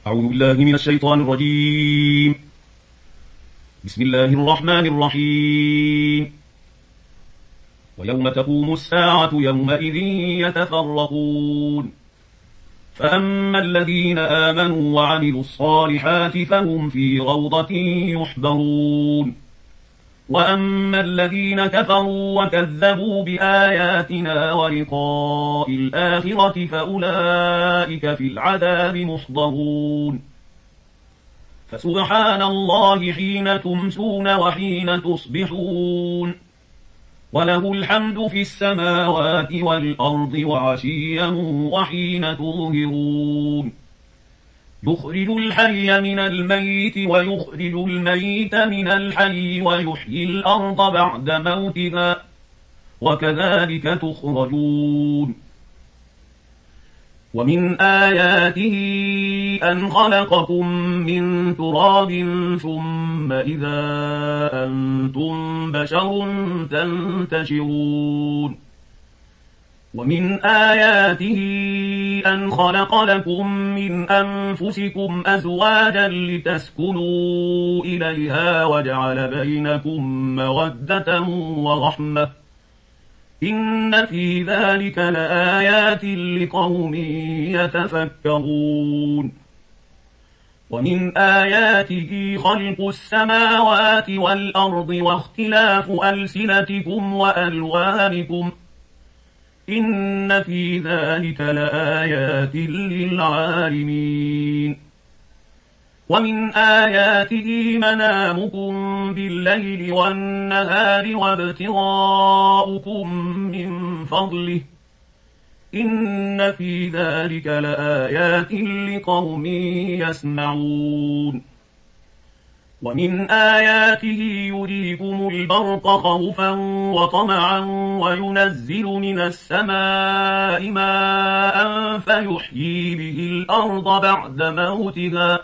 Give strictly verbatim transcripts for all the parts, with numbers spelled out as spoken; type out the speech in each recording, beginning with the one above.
أعوذ بالله من الشيطان الرجيم. بسم الله الرحمن الرحيم. ويوم تقوم الساعة يومئذ يتفرقون، فأما الذين آمنوا وعملوا الصالحات فهم في روضة يحبرون، وأما الذين كفروا وكذبوا بآياتنا ولقاء الآخرة فأولئك في العذاب محضرون. فسبحان الله حين تمسون وحين تصبحون، وله الحمد في السماوات والأرض وعشيا وحين تظهرون. يخرج الحي من الميت ويخرج الميت من الحي ويحيي الأرض بعد موتها، وكذلك تخرجون. ومن آياته أن خلقكم من تراب ثم إذا أنتم بشر تنتشرون. ومن آياته أن خلق لكم من أنفسكم أزواجا لتسكنوا إليها وجعل بينكم مودة ورحمة، إن في ذلك لآيات لقوم يتفكرون. ومن آياته خلق السماوات والأرض واختلاف ألسنتكم وألوانكم، إن في ذلك لآيات للعالمين. ومن آياته منامكم بالليل والنهار وابتغاؤكم من فضله، إن في ذلك لآيات لقوم يسمعون. ومن آياته يريكم البرق خوفا وطمعا وينزل من السماء ماء فيحيي به الأرض بعد موتها،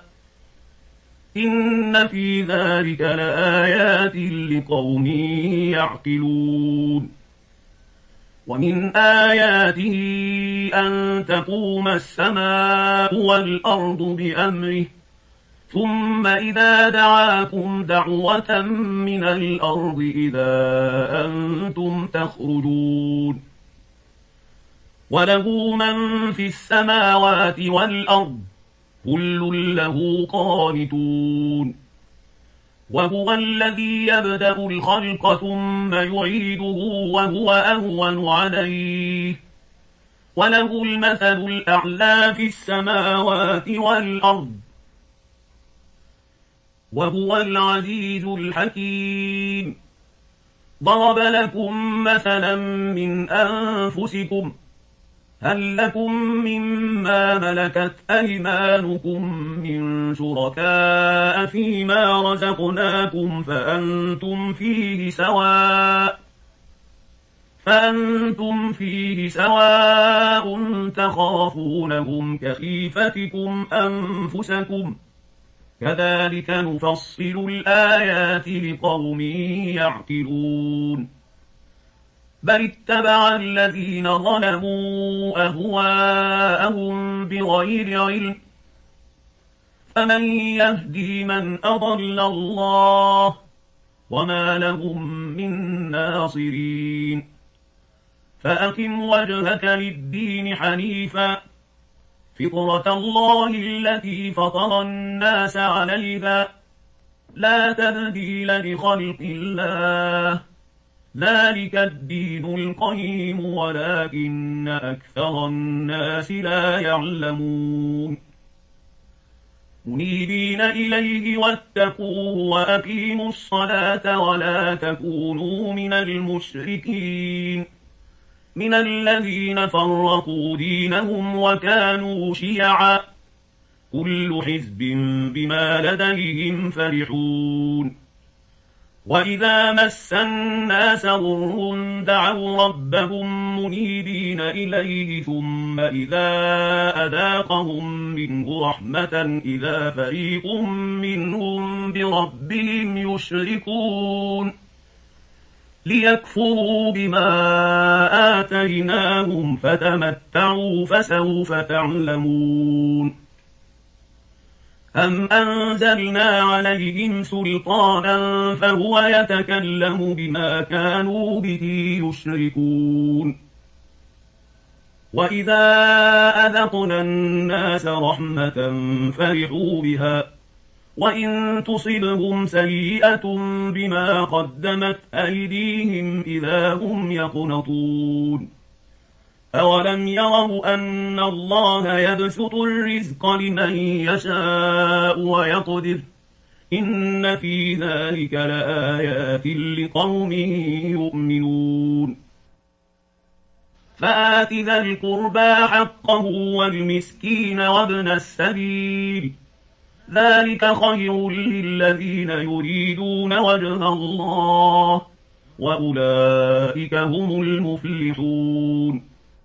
إن في ذلك لآيات لقوم يعقلون. ومن آياته أن تقوم السماء والأرض بأمره، ثم إذا دعاكم دعوة من الأرض إذا أنتم تخرجون. وله من في السماوات والأرض كل له قانتون. وهو الذي يبدأ الخلق ثم يعيده وهو أهون عليه، وله المثل الأعلى في السماوات والأرض، وهو العزيز الحكيم. ضرب لكم مثلا من أنفسكم، هل لكم مما ملكت أيمانكم من شركاء فيما رزقناكم فأنتم فيه سواء فأنتم فيه سواء تخافونهم كخيفتكم أنفسكم، كذلك نفصل الآيات لقوم يعقلون. بل اتبع الذين ظلموا أهواءهم بغير علم، فمن يهدي من أضل الله وما لهم من ناصرين. فأقم وجهك للدين حنيفا، فطرة الله التي فطر الناس عليها، لا تبديل لخلق الله، ذلك الدين القيم ولكن أكثر الناس لا يعلمون. منيبين إليه واتقوه وأقيموا الصلاة ولا تكونوا من المشركين، من الذين فرقوا دينهم وكانوا شيعا، كل حزب بما لديهم فرحون. وإذا مس الناس ضر دعوا ربهم منيبين إليه، ثم إذا أذاقهم منه رحمة إذا فريق منهم بربهم يشركون. ليكفروا بما آتيناهم فتمتعوا فسوف تعلمون. أم أنزلنا عليهم سلطانا فهو يتكلم بما كانوا به يشركون وإذا أذقنا الناس رحمة فرحوا بها وإن تصبهم سيئة بما قدمت أيديهم إذا هم يقنطون أولم يروا أن الله يبسط الرزق لمن يشاء ويقدر إن في ذلك لآيات لقوم يؤمنون فآت ذا القربى حقه والمسكين وابن السبيل ذلك خير للذين يريدون وجه الله وأولئك هم المفلحون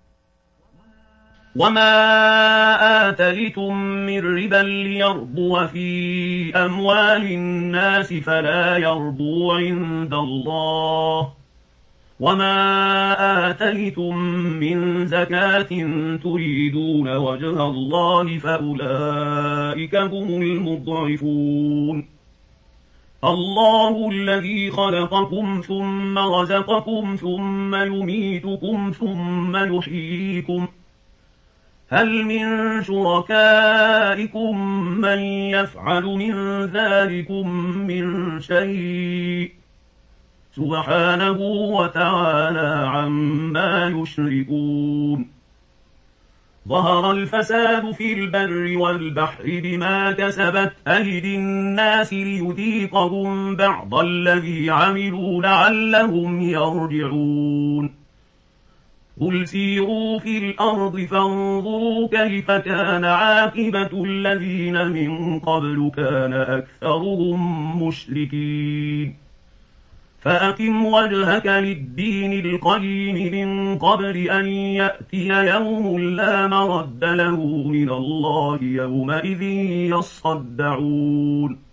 وما آتيتم من ربا ليربو في أموال الناس فلا يربو عند الله وما آتيتم من زكاة تريدون وجه الله فأولئك هم المضعفون الله الذي خلقكم ثم رزقكم ثم يميتكم ثم يحييكم هل من شركائكم من يفعل من ذلكم من شيء سبحانه وتعالى عما يشركون ظهر الفساد في البر والبحر بما كسبت أيدي الناس ليذيقهم بعض الذي عملوا لعلهم يرجعون قل سيروا في الأرض فانظروا كيف كان عاقبة الذين من قبل كان أكثرهم مشركين فأقم وجهك للدين القيم من قبل أن يأتي يوم لا مرد له من الله يومئذ يصدعون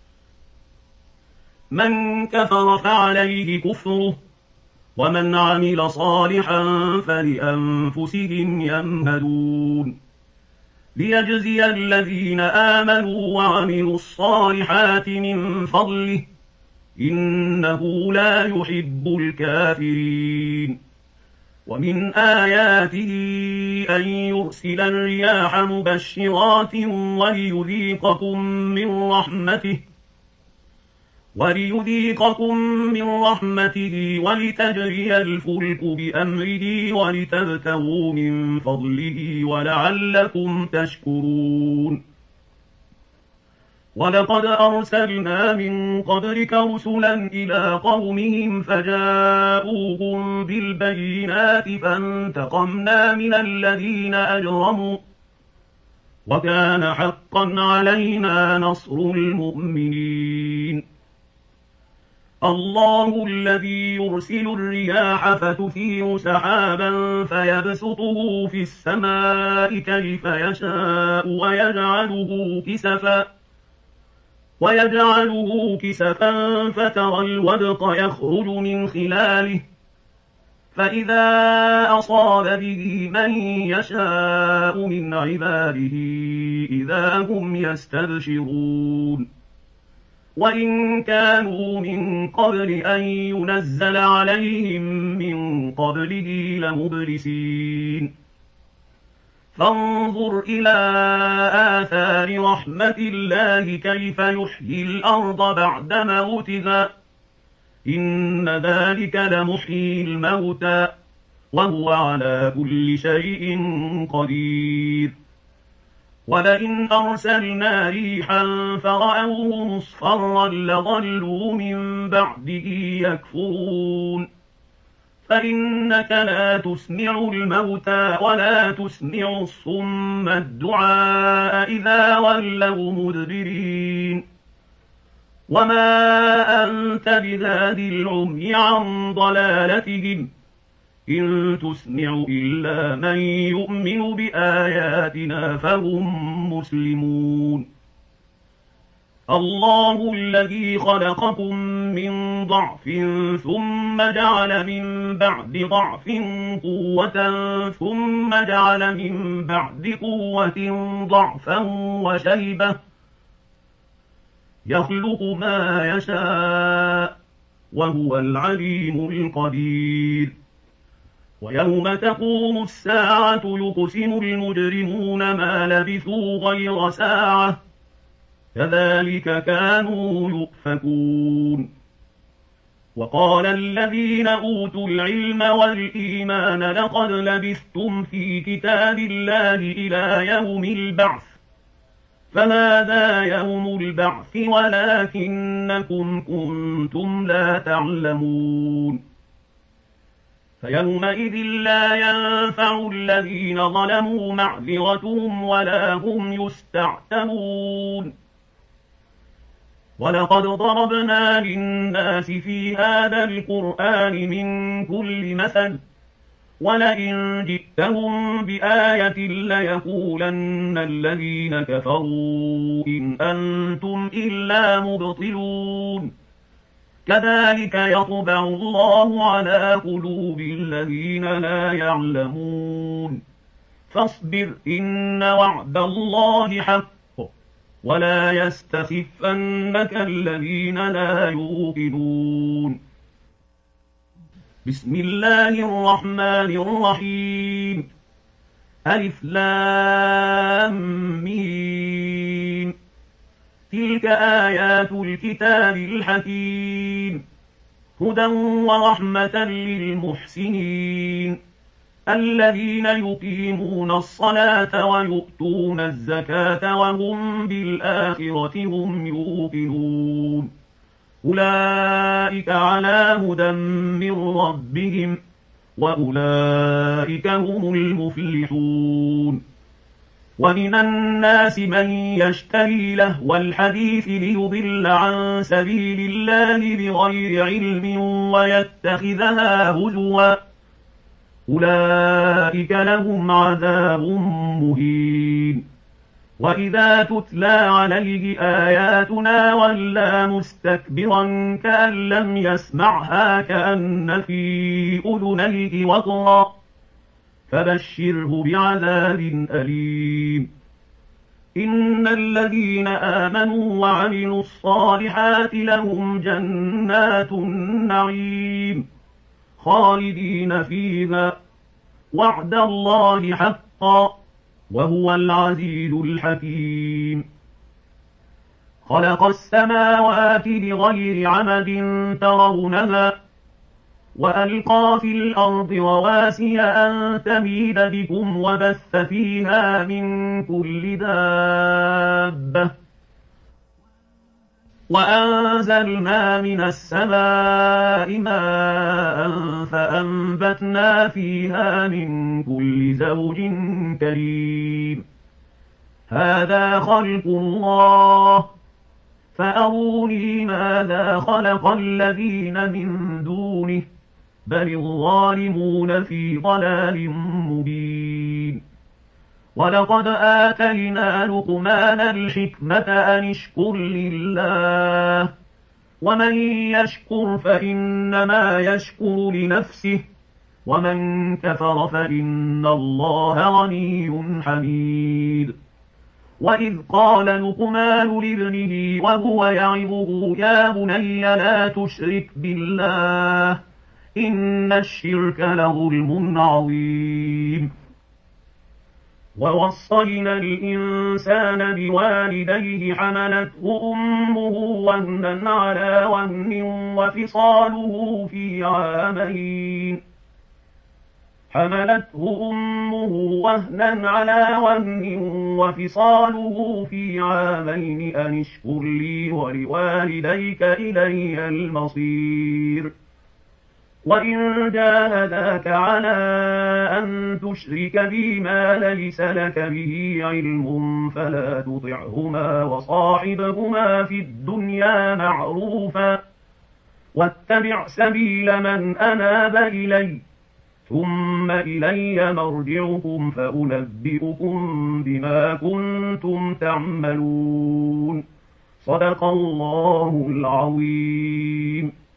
من كفر فعليه كفره ومن عمل صالحا فلأنفسهم يمهدون ليجزي الذين آمنوا وعملوا الصالحات من فضله إنه لا يحب الكافرين ومن آياته أن يرسل الرياح مبشرات وليذيقكم من رحمته وليذيقكم من رحمته ولتجري الفلك بأمره ولتبتغوا من فضله ولعلكم تشكرون ولقد أرسلنا من قبلك رسلا إلى قومهم فجاءوهم بالبينات فانتقمنا من الذين أجرموا وكان حقا علينا نصر المؤمنين الله الذي يرسل الرياح فتثير سحابا فيبسطه في السماء كيف يشاء ويجعله كسفا ويجعله كسفا فترى الودق يخرج من خلاله فإذا أصاب به من يشاء من عباده إذا هم يستبشرون وإن كانوا من قبل أن ينزل عليهم من قبله لمبلسين فانظر إلى آثار رحمة الله كيف يحيي الأرض بعد موتها إن ذلك لمحيي الموتى وهو على كل شيء قدير ولئن أرسلنا ريحا فرأوه مصفرا لظلوا من بعده يكفرون فإنك لا تسمع الموتى ولا تسمع الصم الدعاء إذا ولوا مدبرين وما أنت بهادي العمي عن ضلالتهم إن تسمع إلا من يؤمن بآياتنا فهم مسلمون الله الذي خلقكم من ضعف ثم جعل من بعد ضعف قوة ثم جعل من بعد قوة ضعفا وشيبة يخلق ما يشاء وهو العليم القدير. ويوم تقوم الساعة يقسم المجرمون ما لبثوا غير ساعة كذلك كانوا يؤفكون. وقال الذين أوتوا العلم والإيمان لقد لبثتم في كتاب الله إلى يوم البعث فهذا يوم البعث ولكنكم كنتم لا تعلمون. فيومئذ لا ينفع الذين ظلموا معذرتهم ولا هم يستعتبون. ولقد ضربنا للناس في هذا القرآن من كل مثل ولئن جئتهم بآية ليقولن الذين كفروا إن أنتم إلا مبطلون. كذلك يطبع الله على قلوب الذين لا يعلمون. فاصبر إن وعد الله حق ولا يستخفنك الذين لا يوقنون. بسم الله الرحمن الرحيم. ألف لام ميم. تلك آيات الكتاب الحكيم هدى ورحمة للمحسنين الذين يقيمون الصلاة ويؤتون الزكاة وهم بالآخرة هم يوقنون. أولئك على هدى من ربهم وأولئك هم المفلحون. ومن الناس من يشتري لهو الحديث ليضل عن سبيل الله بغير علم ويتخذها هزوا أولئك لهم عذاب مهين. وإذا تتلى عليه آياتنا ولى مستكبرا كأن لم يسمعها كأن في أذنيه وقرا فبشره بعذاب أليم. إن الذين آمنوا وعملوا الصالحات لهم جنات النعيم خالدين فيها وعد الله حقا وهو العزيز الحكيم. خلق السماوات بغير عمد ترونها وألقى في الأرض رواسي أن تميد بكم وبث فيها من كل دابة وأنزلنا من السماء ماء فأنبتنا فيها من كل زوج كريم. هذا خلق الله فأروني ماذا خلق الذين من دونه بل الظالمون في ضلال مبين. ولقد آتينا لقمان الحكمة أن اشكر لله ومن يشكر فإنما يشكر لنفسه ومن كفر فإن الله غني حميد. وإذ قال لقمان لابنه وهو يعظه يا بني لا تشرك بالله إن الشرك لظلم عظيم. ووصينا الإنسان بوالديه حملته أمه وهنا على وهن وفصاله في عامين حملته أمه وهنا على وهن وفصاله في عامين أن اشكر لي ولوالديك إلي المصير. وإن جاهداك على أن تشرك بي ما ليس لك به علم فلا تطعهما وصاحبهما في الدنيا معروفا واتبع سبيل من أناب إلي ثم إلي مرجعكم فأنبئكم بما كنتم تعملون. صدق الله العظيم.